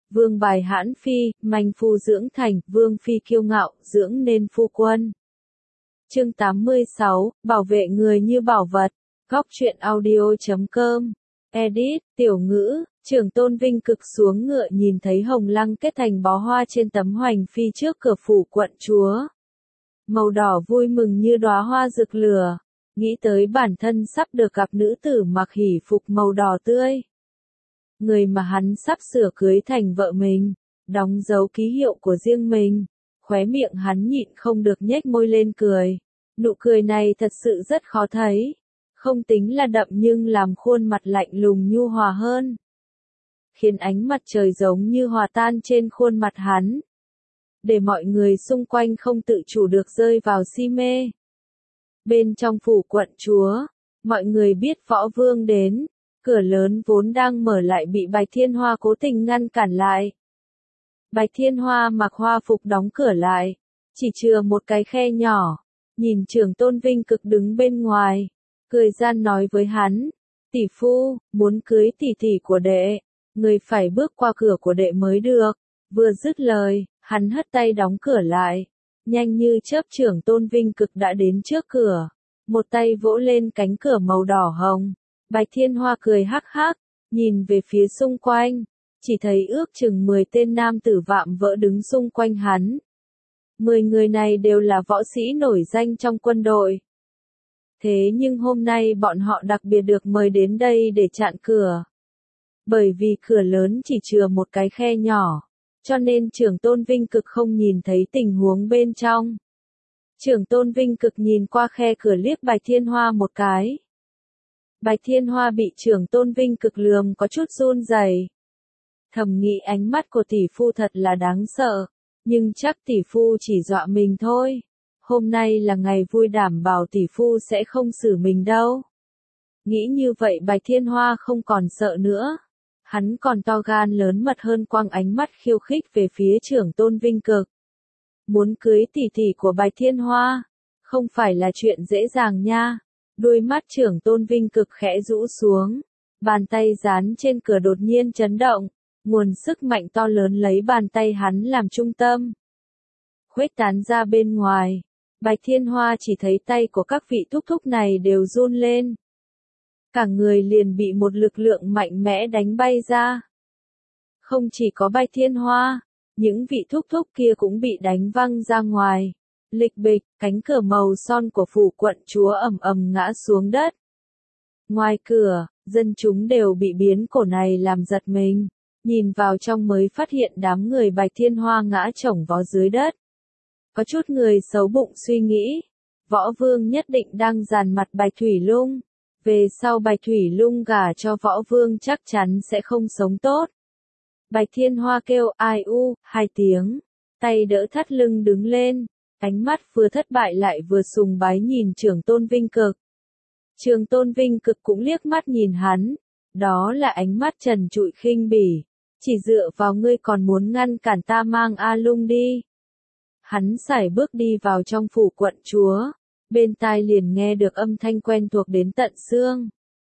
Vương bài hãn phi, manh phu dưỡng thành, vương phi kiêu ngạo, dưỡng nên phu quân. Chương 86, bảo vệ người như bảo vật. Góc truyện audio.com. Edit, tiểu ngữ, Trưởng Tôn Vinh cực xuống ngựa nhìn thấy hồng lăng kết thành bó hoa trên tấm hoành phi trước cửa phủ quận chúa. Màu đỏ vui mừng như đóa hoa rực lửa, nghĩ tới bản thân sắp được gặp nữ tử mặc hỷ phục màu đỏ tươi. Người mà hắn sắp sửa cưới thành vợ mình, đóng dấu ký hiệu của riêng mình, khóe miệng hắn nhịn không được nhếch môi lên cười. Nụ cười này thật sự rất khó thấy, không tính là đậm nhưng làm khuôn mặt lạnh lùng nhu hòa hơn, khiến ánh mặt trời giống như hòa tan trên khuôn mặt hắn, để mọi người xung quanh không tự chủ được rơi vào si mê. Bên trong phủ quận chúa, mọi người biết Võ Vương đến, cửa lớn vốn đang mở lại bị Bạch Thiên Hoa cố tình ngăn cản lại. Bạch Thiên Hoa mặc hoa phục đóng cửa lại, chỉ chừa một cái khe nhỏ, nhìn Trưởng Tôn Vinh cực đứng bên ngoài, cười gian nói với hắn, tỷ phu, muốn cưới tỷ tỷ của đệ, người phải bước qua cửa của đệ mới được. Vừa dứt lời, hắn hất tay đóng cửa lại, nhanh như chớp Trưởng Tôn Vinh cực đã đến trước cửa, một tay vỗ lên cánh cửa màu đỏ hồng. Bạch Thiên Hoa cười hắc hắc, nhìn về phía xung quanh, chỉ thấy ước chừng 10 tên nam tử vạm vỡ đứng xung quanh hắn. 10 người này đều là võ sĩ nổi danh trong quân đội. Thế nhưng hôm nay bọn họ đặc biệt được mời đến đây để chặn cửa. Bởi vì cửa lớn chỉ chừa một cái khe nhỏ, cho nên Trưởng Tôn Vinh cực không nhìn thấy tình huống bên trong. Trưởng Tôn Vinh cực nhìn qua khe cửa liếc Bạch Thiên Hoa một cái. Bạch Thiên Hoa bị Trưởng Tôn Vinh cực lườm có chút run rẩy. Thầm nghĩ ánh mắt của tỷ phu thật là đáng sợ, nhưng chắc tỷ phu chỉ dọa mình thôi. Hôm nay là ngày vui, đảm bảo tỷ phu sẽ không xử mình đâu. Nghĩ như vậy Bạch Thiên Hoa không còn sợ nữa. Hắn còn to gan lớn mật hơn, quăng ánh mắt khiêu khích về phía Trưởng Tôn Vinh cực. Muốn cưới tỷ tỷ của Bạch Thiên Hoa, không phải là chuyện dễ dàng nha. Đôi mắt Trưởng Tôn Vinh cực khẽ rũ xuống, bàn tay dán trên cửa đột nhiên chấn động, nguồn sức mạnh to lớn lấy bàn tay hắn làm trung tâm, khuếch tán ra bên ngoài. Bạch Thiên Hoa chỉ thấy tay của các vị thúc thúc này đều run lên. Cả người liền bị một lực lượng mạnh mẽ đánh bay ra. Không chỉ có Bạch Thiên Hoa, những vị thúc thúc kia cũng bị đánh văng ra ngoài. Lịch bịch, cánh cửa màu son của phủ quận chúa ầm ầm ngã xuống đất. Ngoài cửa, dân chúng đều bị biến cố này làm giật mình, nhìn vào trong mới phát hiện đám người Bạch Thiên Hoa ngã chồng vó dưới đất. Có chút người xấu bụng suy nghĩ, Võ Vương nhất định đang dàn mặt Bạch Thủy Lung, về sau Bạch Thủy Lung gả cho Võ Vương chắc chắn sẽ không sống tốt. Bạch Thiên Hoa kêu ai u, 2 tiếng, tay đỡ thắt lưng đứng lên. Ánh mắt vừa thất bại lại vừa sùng bái nhìn Trưởng Tôn Vinh cực. Trưởng Tôn Vinh cực cũng liếc mắt nhìn hắn, đó là ánh mắt trần trụi khinh bỉ, chỉ dựa vào ngươi còn muốn ngăn cản ta mang A Lung đi. Hắn sải bước đi vào trong phủ quận chúa, bên tai liền nghe được âm thanh quen thuộc đến tận xương.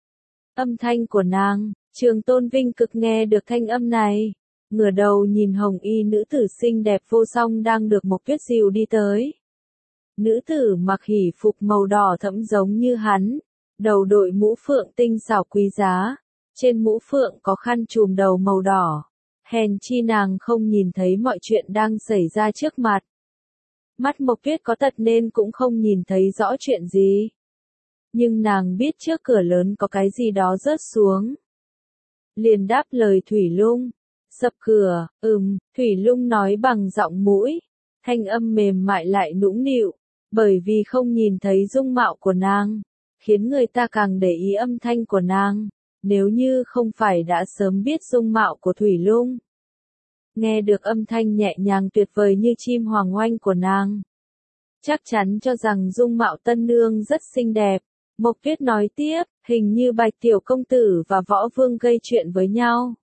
Âm thanh của nàng. Trưởng Tôn Vinh cực nghe được thanh âm này, ngửa đầu nhìn hồng y nữ tử xinh đẹp vô song đang được Mộc Tuyết dìu đi tới. Nữ tử mặc hỷ phục màu đỏ thẫm giống như hắn, đầu đội mũ phượng tinh xảo quý giá, trên mũ phượng có khăn trùm đầu màu đỏ. Hèn chi nàng không nhìn thấy mọi chuyện đang xảy ra trước mặt. Mắt Mộc Tuyết có tật nên cũng không nhìn thấy rõ chuyện gì. Nhưng nàng biết trước cửa lớn có cái gì đó rớt xuống. Liền đáp lời Thủy Lung. Sập cửa, Thủy Lung nói bằng giọng mũi, thanh âm mềm mại lại nũng nịu, bởi vì không nhìn thấy dung mạo của nàng, khiến người ta càng để ý âm thanh của nàng, nếu như không phải đã sớm biết dung mạo của Thủy Lung. Nghe được âm thanh nhẹ nhàng tuyệt vời như chim hoàng oanh của nàng, chắc chắn cho rằng dung mạo tân nương rất xinh đẹp. Mộc Tuyết nói tiếp, hình như Bạch tiểu công tử và Võ Vương gây chuyện với nhau.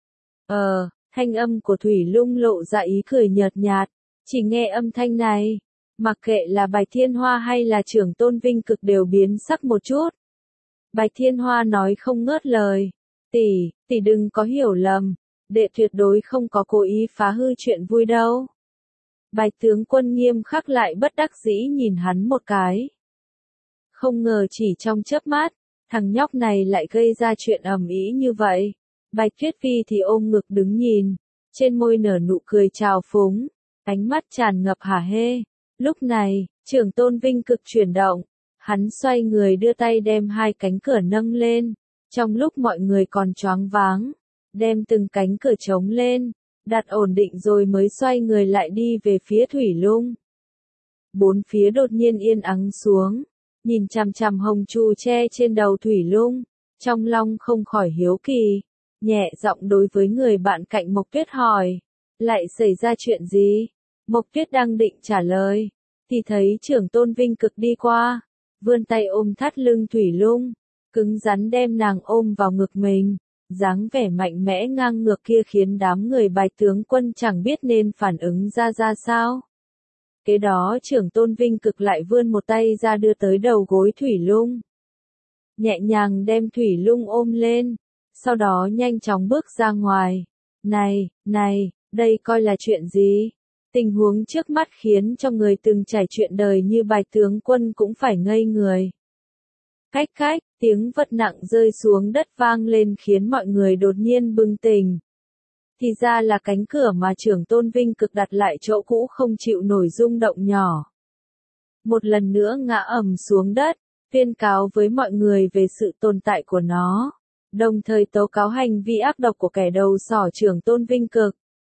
Thanh âm của Thủy Lung lộ ra ý cười nhợt nhạt, chỉ nghe âm thanh này, mặc kệ là Bạch Thiên Hoa hay là Trưởng Tôn Vinh cực đều biến sắc một chút. Bạch Thiên Hoa nói không ngớt lời, tỷ đừng có hiểu lầm, đệ tuyệt đối không có cố ý phá hư chuyện vui đâu. Bạch tướng quân nghiêm khắc lại bất đắc dĩ nhìn hắn một cái. Không ngờ chỉ trong chớp mắt, thằng nhóc này lại gây ra chuyện ầm ĩ như vậy. Bạch Tuyết Phi thì ôm ngực đứng nhìn, trên môi nở nụ cười trào phúng, ánh mắt tràn ngập hả hê. Lúc này, Trưởng Tôn Vinh Cực chuyển động, hắn xoay người đưa tay đem hai cánh cửa nâng lên, trong lúc mọi người còn choáng váng, đem từng cánh cửa trống lên, đặt ổn định rồi mới xoay người lại đi về phía thủy lung. Bốn phía đột nhiên yên ắng xuống, nhìn chằm chằm hồng chu che trên đầu thủy lung, trong lòng không khỏi hiếu kỳ, nhẹ giọng đối với người bạn cạnh Mộc Tuyết hỏi, lại xảy ra chuyện gì? Mộc Tuyết đang định trả lời, thì thấy Trưởng Tôn Vinh Cực đi qua, vươn tay ôm thắt lưng thủy lung, cứng rắn đem nàng ôm vào ngực mình, dáng vẻ mạnh mẽ ngang ngược kia khiến đám người Bạch tướng quân chẳng biết nên phản ứng ra sao. Kế đó Trưởng Tôn Vinh Cực lại vươn một tay ra đưa tới đầu gối thủy lung, nhẹ nhàng đem thủy lung ôm lên, sau đó nhanh chóng bước ra ngoài. Này, đây coi là chuyện gì? Tình huống trước mắt khiến cho người từng trải chuyện đời như Bạch tướng quân cũng phải ngây người. Cách, tiếng vật nặng rơi xuống đất vang lên khiến mọi người đột nhiên bừng tỉnh. Thì ra là cánh cửa mà Trưởng Tôn Vinh Cực đặt lại chỗ cũ không chịu nổi rung động nhỏ. Một lần nữa ngã ầm xuống đất, tuyên cáo với mọi người về sự tồn tại của nó, đồng thời tố cáo hành vi ác độc của kẻ đầu sỏ Trưởng Tôn Vinh Cực.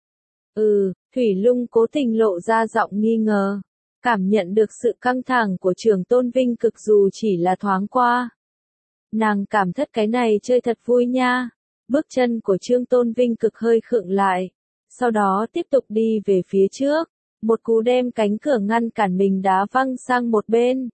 Thủy Lung cố tình lộ ra giọng nghi ngờ, cảm nhận được sự căng thẳng của Trưởng Tôn Vinh Cực dù chỉ là thoáng qua. Nàng cảm thất cái này chơi thật vui nha. Bước chân của Trương Tôn Vinh Cực hơi khựng lại, sau đó tiếp tục đi về phía trước, một cú đem cánh cửa ngăn cản mình đá văng sang một bên.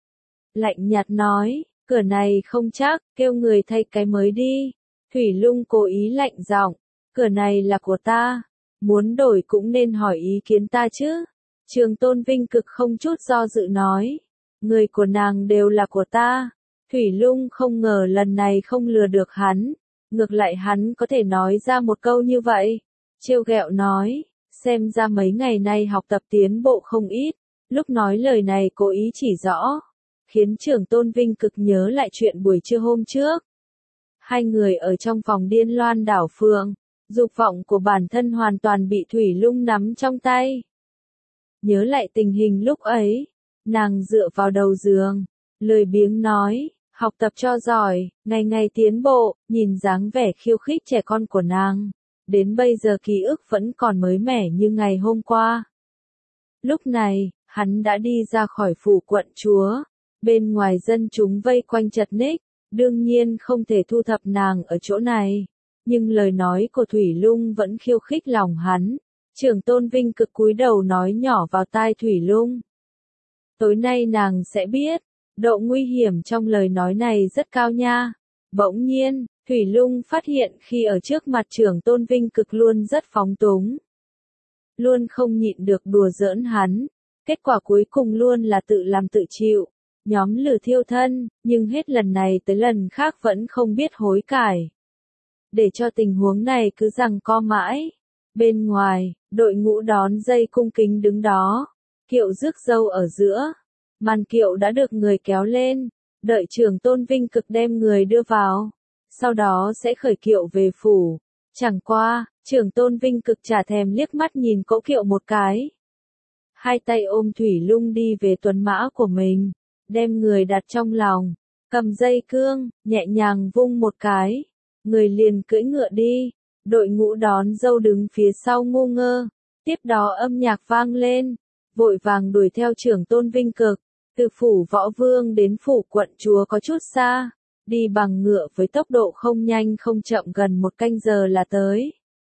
Lạnh nhạt nói, cửa này không chắc, kêu người thay cái mới đi. Thủy Lung cố ý lạnh giọng, cửa này là của ta, muốn đổi cũng nên hỏi ý kiến ta chứ. Trương Tôn Vinh Cực không chút do dự nói, người của nàng đều là của ta. Thủy Lung không ngờ lần này không lừa được hắn. Ngược lại hắn có thể nói ra một câu như vậy. Trêu ghẹo nói, xem ra mấy ngày nay học tập tiến bộ không ít. Lúc nói lời này cố ý chỉ rõ, khiến Trưởng Tôn Vinh Cực nhớ lại chuyện buổi trưa hôm trước. Hai người ở trong phòng điên loan đảo phượng, dục vọng của bản thân hoàn toàn bị Thủy Lung nắm trong tay. Nhớ lại tình hình lúc ấy, nàng dựa vào đầu giường, lười biếng nói, học tập cho giỏi, ngày ngày tiến bộ. Nhìn dáng vẻ khiêu khích trẻ con của nàng, đến bây giờ ký ức vẫn còn mới mẻ như ngày hôm qua. Lúc này, hắn đã đi ra khỏi phủ quận chúa, bên ngoài dân chúng vây quanh chật ních, đương nhiên không thể thu thập nàng ở chỗ này, nhưng lời nói của Thủy Lung vẫn khiêu khích lòng hắn. Trưởng Tôn Vinh Cực cúi đầu nói nhỏ vào tai Thủy Lung, tối nay nàng sẽ biết, độ nguy hiểm trong lời nói này rất cao nha. Bỗng nhiên, Thủy Lung phát hiện khi ở trước mặt Trưởng Tôn Vinh Cực luôn rất phóng túng, luôn không nhịn được đùa giỡn hắn, kết quả cuối cùng luôn là tự làm tự chịu, nhóm lửa thiêu thân, nhưng hết lần này tới lần khác vẫn không biết hối cải. Để cho tình huống này cứ giằng co mãi. Bên ngoài, đội ngũ đón dây cung kính đứng đó, kiệu rước dâu ở giữa. Màn kiệu đã được người kéo lên, đợi Trưởng Tôn Vinh Cực đem người đưa vào, sau đó sẽ khởi kiệu về phủ. Chẳng qua, Trưởng Tôn Vinh Cực chả thèm liếc mắt nhìn cỗ kiệu một cái. Hai tay ôm Thủy Lung đi về tuần mã của mình, đem người đặt trong lòng, cầm dây cương, nhẹ nhàng vung một cái, người liền cưỡi ngựa đi. Đội ngũ đón dâu đứng phía sau ngu ngơ, tiếp đó âm nhạc vang lên, vội vàng đuổi theo Trưởng Tôn Vinh Cực. Từ phủ Võ Vương đến phủ quận chúa có chút xa, đi bằng ngựa với tốc độ không nhanh không chậm gần 1 canh giờ là tới.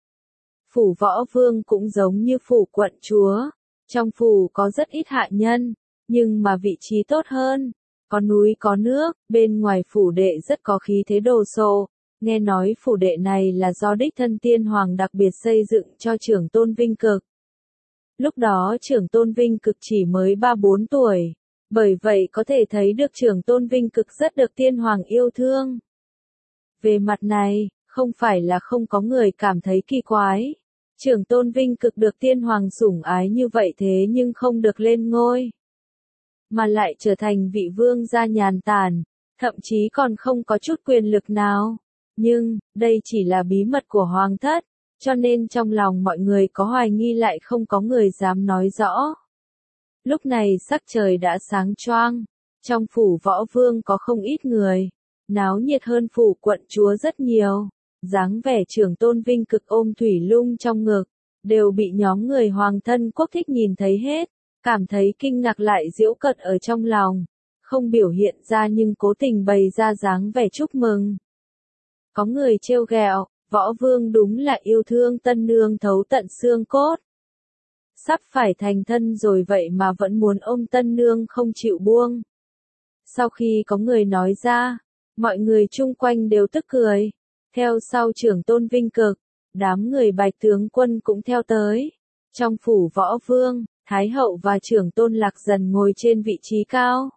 Phủ Võ Vương cũng giống như phủ quận chúa, trong phủ có rất ít hạ nhân, nhưng mà vị trí tốt hơn, có núi có nước, bên ngoài phủ đệ rất có khí thế đồ sộ. Nghe nói phủ đệ này là do đích thân tiên hoàng đặc biệt xây dựng cho Trưởng Tôn Vinh Cực. Lúc đó Trưởng Tôn Vinh Cực chỉ mới 3-4 tuổi. Bởi vậy có thể thấy được Trưởng Tôn Vinh Cực rất được tiên hoàng yêu thương. Về mặt này, Không phải là không có người cảm thấy kỳ quái. Trưởng tôn Vinh Cực được tiên hoàng sủng ái như vậy thế nhưng không được lên ngôi. Mà lại trở thành vị vương gia nhàn tản, thậm chí còn không có chút quyền lực nào. Nhưng, đây chỉ là bí mật của hoàng thất, cho nên trong lòng mọi người có hoài nghi lại không có người dám nói rõ. Lúc này sắc trời đã sáng choang, trong phủ võ vương có không ít người, náo nhiệt hơn phủ quận chúa rất nhiều. Dáng vẻ trưởng tôn Vinh Cực ôm thủy lung trong ngực, đều bị nhóm người hoàng thân quốc thích nhìn thấy hết, cảm thấy kinh ngạc lại giễu cợt ở trong lòng, không biểu hiện ra nhưng cố tình bày ra dáng vẻ chúc mừng. Có người trêu ghẹo, võ vương đúng là yêu thương tân nương thấu tận xương cốt. Sắp phải thành thân rồi vậy mà vẫn muốn ôm tân nương không chịu buông. Sau khi có người nói ra, mọi người chung quanh đều tức cười. Theo sau trưởng tôn Vinh Cực, đám người Bạch tướng quân cũng theo tới. Trong phủ võ vương, Thái hậu và trưởng tôn Lạc Dần ngồi trên vị trí cao.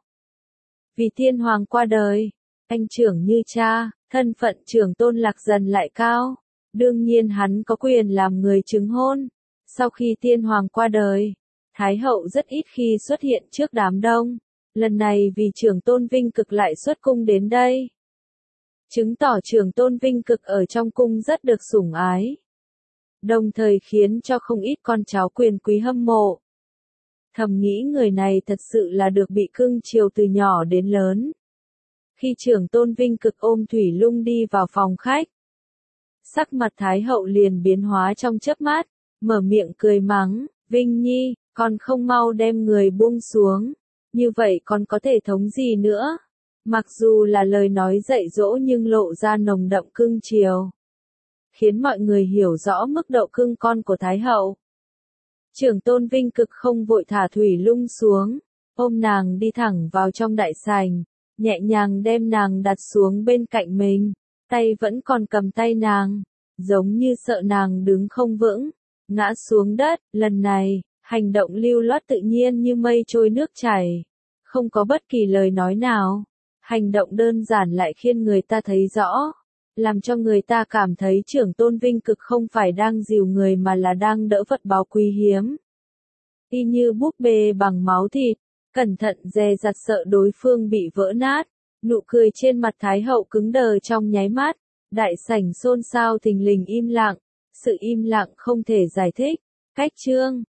Vì tiên hoàng qua đời, anh trưởng như cha, thân phận trưởng tôn Lạc Dần lại cao. Đương nhiên hắn có quyền làm người chứng hôn. Sau khi tiên hoàng qua đời, Thái hậu rất ít khi xuất hiện trước đám đông. Lần này vì trưởng tôn Vinh Cực lại xuất cung đến đây. Chứng tỏ trưởng tôn Vinh Cực ở trong cung rất được sủng ái. Đồng thời khiến cho không ít con cháu quyền quý hâm mộ. Thầm nghĩ người này thật sự là được bị cưng chiều từ nhỏ đến lớn. Khi trưởng tôn Vinh Cực ôm thủy lung đi vào phòng khách, sắc mặt Thái hậu liền biến hóa trong chớp mắt, mở miệng cười mắng, Vinh Nhi, con không mau đem người buông xuống, như vậy còn có thể thống gì nữa. Mặc dù là lời nói dạy dỗ nhưng lộ ra nồng đậm cưng chiều, khiến mọi người hiểu rõ mức độ cưng con của Thái hậu. Trưởng tôn Vinh Cực không vội thả thủy lung xuống, ôm nàng đi thẳng vào trong đại sảnh, nhẹ nhàng đem nàng đặt xuống bên cạnh mình, tay vẫn còn cầm tay nàng, giống như sợ nàng đứng không vững, ngã xuống đất. Lần này, hành động lưu loát tự nhiên như mây trôi nước chảy, không có bất kỳ lời nói nào. Hành động đơn giản lại khiến người ta thấy rõ, làm cho người ta cảm thấy trưởng tôn Vinh Cực không phải đang dìu người mà là đang đỡ vật báu quý hiếm. Y như búp bê bằng máu thịt, cẩn thận dè dặt sợ đối phương bị vỡ nát. Nụ cười trên mặt Thái hậu cứng đờ trong nháy mắt, đại sảnh xôn xao thình lình im lặng, sự im lặng không thể giải thích. Cách chương